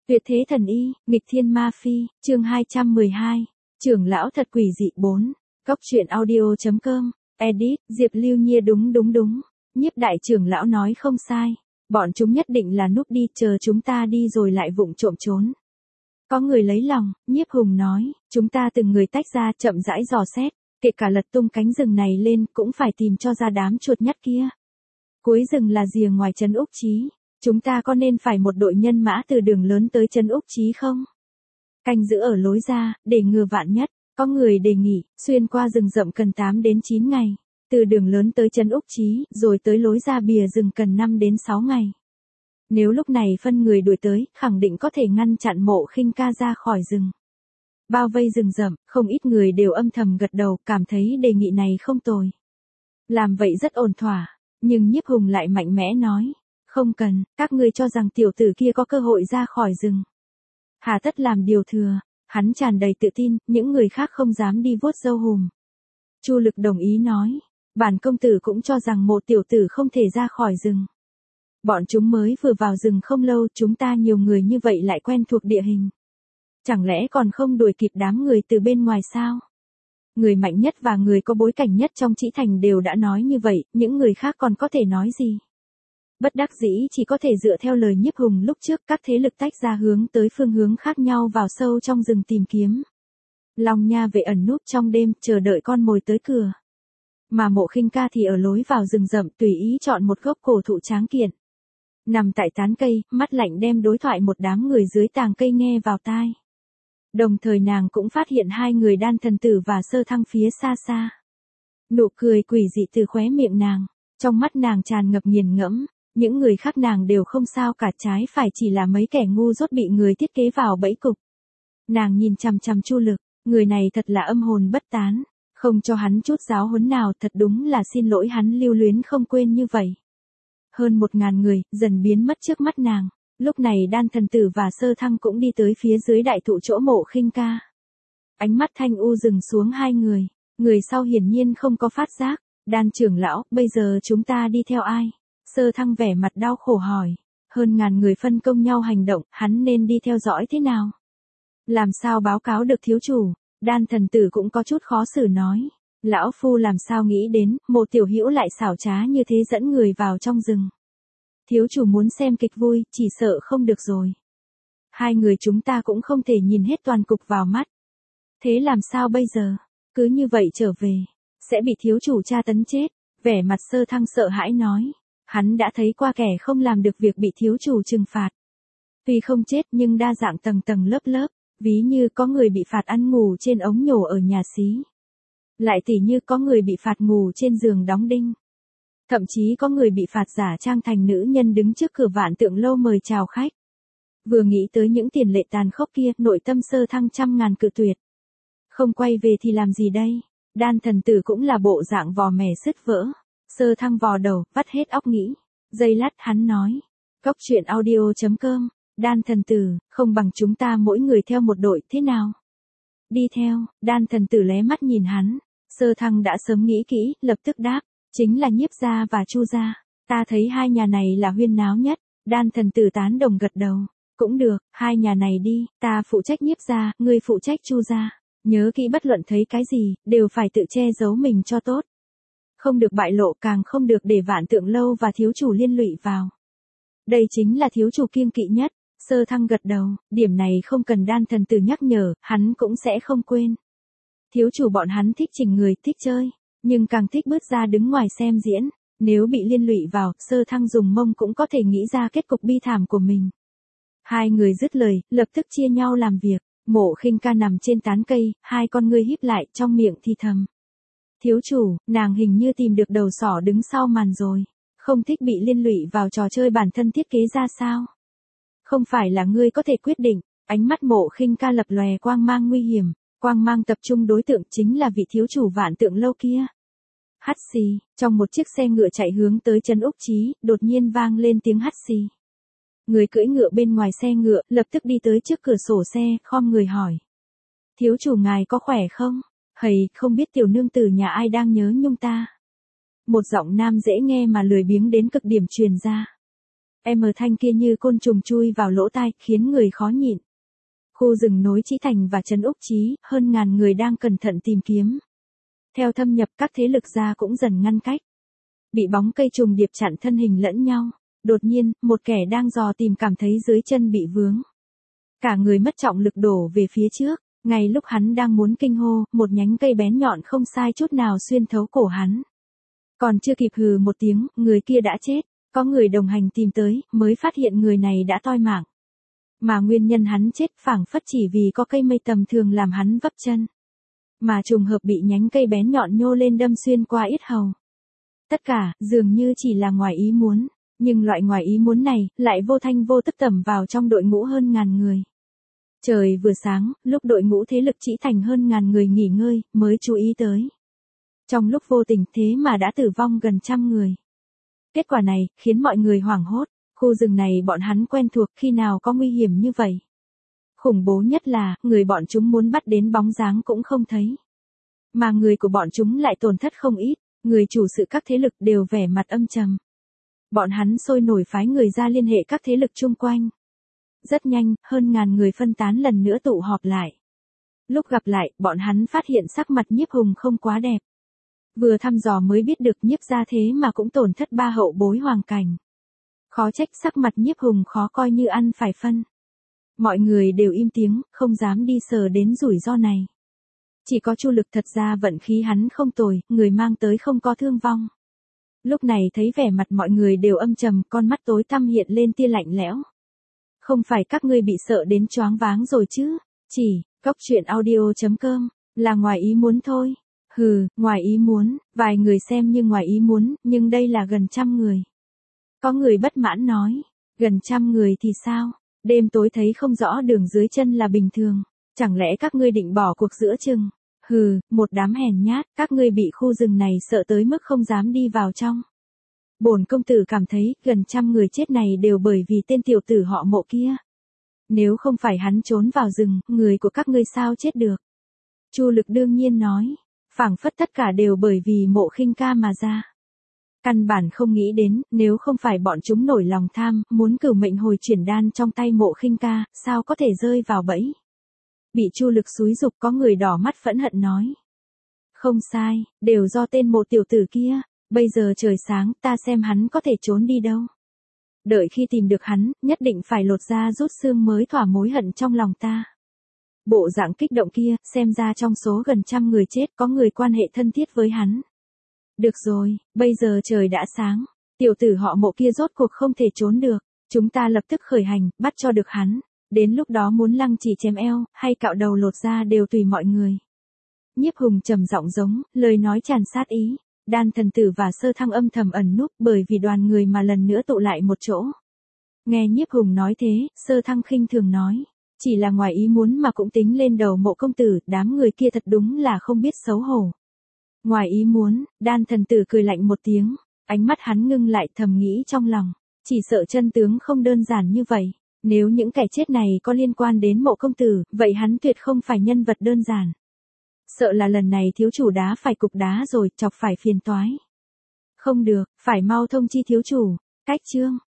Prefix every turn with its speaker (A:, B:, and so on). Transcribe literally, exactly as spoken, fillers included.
A: Tuyệt thế thần y, nghịch thiên ma phi, chương hai trăm mười hai, trưởng lão thật quỷ dị bốn, cóc truyện audio.com, edit, Diệp Lưu Nhiên đúng đúng đúng, Nhiếp đại trưởng lão nói không sai, bọn chúng nhất định là núp đi chờ chúng ta đi rồi lại vụng trộm trốn. Có người lấy lòng, Nhiếp Hùng nói, chúng ta từng người tách ra chậm rãi dò xét, kể cả lật tung cánh rừng này lên cũng phải tìm cho ra đám chuột nhắt kia. Cuối rừng là rìa ngoài trấn Úc Chí. Chúng ta có nên phải một đội nhân mã từ đường lớn tới trấn Úc Chí không? Canh giữ ở lối ra, để ngừa vạn nhất, có người đề nghị, xuyên qua rừng rậm cần tám đến chín ngày, từ đường lớn tới trấn Úc Chí, rồi tới lối ra bìa rừng cần năm đến sáu ngày. Nếu lúc này phân người đuổi tới, khẳng định có thể ngăn chặn Mộ Khinh Ca ra khỏi rừng. Bao vây rừng rậm, không ít người đều âm thầm gật đầu, cảm thấy đề nghị này không tồi. Làm vậy rất ổn thỏa, nhưng Nhiếp Hùng lại mạnh mẽ nói. Không cần, các ngươi cho rằng tiểu tử kia có cơ hội ra khỏi rừng. Hà tất làm điều thừa, hắn tràn đầy tự tin, những người khác không dám đi vuốt râu hùm. Chu Lực đồng ý nói, bản công tử cũng cho rằng một tiểu tử không thể ra khỏi rừng. Bọn chúng mới vừa vào rừng không lâu, chúng ta nhiều người như vậy lại quen thuộc địa hình. Chẳng lẽ còn không đuổi kịp đám người từ bên ngoài sao? Người mạnh nhất và người có bối cảnh nhất trong Trĩ Thành đều đã nói như vậy, những người khác còn có thể nói gì? Bất đắc dĩ chỉ có thể dựa theo lời Nhiếp Hùng lúc trước, các thế lực tách ra hướng tới phương hướng khác nhau vào sâu trong rừng tìm kiếm. Long Nha Vệ ẩn núp trong đêm, chờ đợi con mồi tới cửa. Mà Mộ Khinh Ca thì ở lối vào rừng rậm tùy ý chọn một gốc cổ thụ tráng kiện. Nằm tại tán cây, mắt lạnh đem đối thoại một đám người dưới tàng cây nghe vào tai. Đồng thời nàng cũng phát hiện hai người Đan Thần Tử và Sơ Thăng phía xa xa. Nụ cười quỷ dị từ khóe miệng nàng, trong mắt nàng tràn ngập nghiền ngẫm. Những người khác nàng đều không sao cả, trái phải chỉ là mấy kẻ ngu dốt bị người thiết kế vào bẫy cục. Nàng nhìn chằm chằm Chu Lực, người này thật là âm hồn bất tán, không cho hắn chút giáo huấn nào, thật đúng là xin lỗi hắn lưu luyến không quên như vậy. Hơn một ngàn người, dần biến mất trước mắt nàng, lúc này Đan Thần Tử và Sơ Thăng cũng đi tới phía dưới đại thụ chỗ Mộ Khinh Ca. Ánh mắt Thanh U dừng xuống hai người, người sau hiển nhiên không có phát giác, Đan trưởng lão, bây giờ chúng ta đi theo ai? Sơ Thăng vẻ mặt đau khổ hỏi, hơn ngàn người phân công nhau hành động, hắn nên đi theo dõi thế nào? Làm sao báo cáo được thiếu chủ? Đan Thần Tử cũng có chút khó xử nói, lão phu làm sao nghĩ đến, một tiểu hữu lại xảo trá như thế dẫn người vào trong rừng. Thiếu chủ muốn xem kịch vui, chỉ sợ không được rồi. Hai người chúng ta cũng không thể nhìn hết toàn cục vào mắt. Thế làm sao bây giờ? Cứ như vậy trở về, sẽ bị thiếu chủ tra tấn chết. Vẻ mặt Sơ Thăng sợ hãi nói. Hắn đã thấy qua kẻ không làm được việc bị thiếu chủ trừng phạt. Tuy không chết nhưng đa dạng tầng tầng lớp lớp, ví như có người bị phạt ăn ngủ trên ống nhổ ở nhà xí. Lại tỉ như có người bị phạt ngủ trên giường đóng đinh. Thậm chí có người bị phạt giả trang thành nữ nhân đứng trước cửa Vạn Tượng Lâu mời chào khách. Vừa nghĩ tới những tiền lệ tàn khốc kia, nội tâm Sơ Thăng trăm ngàn cự tuyệt. Không quay về thì làm gì đây? Đan Thần Tử cũng là bộ dạng vò mẻ sứt vỡ. Sơ Thăng vò đầu, vắt hết óc nghĩ. Giây lát hắn nói. Cóc truyện audio.com, Đan Thần Tử, không bằng chúng ta mỗi người theo một đội, thế nào? Đi theo, Đan Thần Tử lé mắt nhìn hắn. Sơ Thăng đã sớm nghĩ kỹ, lập tức đáp. Chính là Nhiếp gia và Chu gia. Ta thấy hai nhà này là huyên náo nhất. Đan Thần Tử tán đồng gật đầu. Cũng được, hai nhà này đi, ta phụ trách Nhiếp gia, ngươi phụ trách Chu gia. Nhớ kỹ bất luận thấy cái gì, đều phải tự che giấu mình cho tốt. Không được bại lộ, càng không được để Vạn Tượng Lâu và thiếu chủ liên lụy vào. Đây chính là thiếu chủ kiêng kỵ nhất. Sơ Thăng gật đầu, điểm này không cần Đan Thần Tử nhắc nhở, hắn cũng sẽ không quên. Thiếu chủ bọn hắn thích chỉnh người, thích chơi, nhưng càng thích bước ra đứng ngoài xem diễn. Nếu bị liên lụy vào, Sơ Thăng dùng mông cũng có thể nghĩ ra kết cục bi thảm của mình. Hai người dứt lời, lập tức chia nhau làm việc. Mộ Khinh Ca nằm trên tán cây, hai con ngươi híp lại, trong miệng thì thầm. Thiếu chủ, nàng hình như tìm được đầu sỏ đứng sau màn rồi. Không thích bị liên lụy vào trò chơi bản thân thiết kế ra sao? Không phải là ngươi có thể quyết định. Ánh mắt Mộ Khinh Ca lập lòe quang mang nguy hiểm. Quang mang tập trung đối tượng chính là vị thiếu chủ Vạn Tượng Lâu kia. Hắt xì, trong một chiếc xe ngựa chạy hướng tới trấn Úc Chí, đột nhiên vang lên tiếng hắt xì. Người cưỡi ngựa bên ngoài xe ngựa, lập tức đi tới trước cửa sổ xe, khom người hỏi. Thiếu chủ ngài có khỏe không? Hầy, không biết tiểu nương tử nhà ai đang nhớ nhung ta. Một giọng nam dễ nghe mà lười biếng đến cực điểm truyền ra. em thanh kia như côn trùng chui vào lỗ tai, khiến người khó nhịn. Khu rừng nối Chí Thành và trấn Úc Chí, hơn ngàn người đang cẩn thận tìm kiếm. Theo thâm nhập, các thế lực gia cũng dần ngăn cách. Bị bóng cây trùng điệp chặn thân hình lẫn nhau. Đột nhiên, một kẻ đang dò tìm cảm thấy dưới chân bị vướng. Cả người mất trọng lực đổ về phía trước. Ngay lúc hắn đang muốn kinh hô, một nhánh cây bén nhọn không sai chút nào xuyên thấu cổ hắn. Còn chưa kịp hừ một tiếng, người kia đã chết. Có người đồng hành tìm tới, mới phát hiện người này đã toi mạng. Mà nguyên nhân hắn chết phảng phất chỉ vì có cây mây tầm thường làm hắn vấp chân. Mà trùng hợp bị nhánh cây bén nhọn nhô lên đâm xuyên qua yết hầu. Tất cả, dường như chỉ là ngoài ý muốn. Nhưng loại ngoài ý muốn này, lại vô thanh vô tức tẩm vào trong đội ngũ hơn ngàn người. Trời vừa sáng, lúc đội ngũ thế lực Chí Thành hơn ngàn người nghỉ ngơi, mới chú ý tới. Trong lúc vô tình thế mà đã tử vong gần trăm người. Kết quả này, khiến mọi người hoảng hốt. Khu rừng này bọn hắn quen thuộc, khi nào có nguy hiểm như vậy. Khủng bố nhất là, người bọn chúng muốn bắt đến bóng dáng cũng không thấy. Mà người của bọn chúng lại tổn thất không ít, người chủ sự các thế lực đều vẻ mặt âm trầm. Bọn hắn sôi nổi phái người ra liên hệ các thế lực chung quanh. Rất nhanh, hơn ngàn người phân tán lần nữa tụ họp lại. Lúc gặp lại, bọn hắn phát hiện sắc mặt Nhiếp Hùng không quá đẹp. Vừa thăm dò mới biết được Nhiếp gia thế mà cũng tổn thất ba hậu bối hoàng cảnh. Khó trách sắc mặt Nhiếp Hùng khó coi như ăn phải phân. Mọi người đều im tiếng, không dám đi sờ đến rủi ro này. Chỉ có Chu Lực thật ra vận khí hắn không tồi, người mang tới không có thương vong. Lúc này thấy vẻ mặt mọi người đều âm trầm, con mắt tối tăm hiện lên tia lạnh lẽo. Không phải các ngươi bị sợ đến choáng váng rồi chứ, chỉ, cốc truyện audio chấm com, là ngoài ý muốn thôi. Hừ, ngoài ý muốn, vài người xem như ngoài ý muốn, nhưng đây là gần trăm người. Có người bất mãn nói, gần trăm người thì sao, đêm tối thấy không rõ đường dưới chân là bình thường, chẳng lẽ các ngươi định bỏ cuộc giữa chừng? Hừ, một đám hèn nhát, các ngươi bị khu rừng này sợ tới mức không dám đi vào trong. Bổn công tử cảm thấy, gần trăm người chết này đều bởi vì tên tiểu tử họ Mộ kia. Nếu không phải hắn trốn vào rừng, người của các ngươi sao chết được? Chu Lực đương nhiên nói, phảng phất tất cả đều bởi vì Mộ Khinh Ca mà ra. Căn bản không nghĩ đến, nếu không phải bọn chúng nổi lòng tham, muốn cửu mệnh hồi chuyển đan trong tay Mộ Khinh Ca, sao có thể rơi vào bẫy. Bị Chu Lực xúi giục, có người đỏ mắt phẫn hận nói. Không sai, đều do tên Mộ tiểu tử kia, bây giờ trời sáng, ta xem hắn có thể trốn đi đâu. Đợi khi tìm được hắn, nhất định phải lột da rút xương mới thỏa mối hận trong lòng ta. Bộ dạng kích động kia, xem ra trong số gần trăm người chết có người quan hệ thân thiết với hắn. Được rồi, bây giờ trời đã sáng, tiểu tử họ Mộ kia rốt cuộc không thể trốn được, chúng ta lập tức khởi hành, bắt cho được hắn, đến lúc đó muốn lăng chỉ chém eo, hay cạo đầu lột da đều tùy mọi người. Nhiếp Hùng trầm giọng giống, lời nói tràn sát ý, Đan thần tử và Sơ Thăng âm thầm ẩn núp bởi vì đoàn người mà lần nữa tụ lại một chỗ. Nghe Nhiếp Hùng nói thế, Sơ Thăng khinh thường nói, chỉ là ngoài ý muốn mà cũng tính lên đầu Mộ công tử, đám người kia thật đúng là không biết xấu hổ. Ngoài ý muốn, Đan thần tử cười lạnh một tiếng, ánh mắt hắn ngưng lại thầm nghĩ trong lòng, chỉ sợ chân tướng không đơn giản như vậy, nếu những kẻ chết này có liên quan đến Mộ công tử, vậy hắn tuyệt không phải nhân vật đơn giản. Sợ là lần này thiếu chủ đá phải cục đá rồi, chọc phải phiền toái. Không được, phải mau thông chi thiếu chủ, cách chương.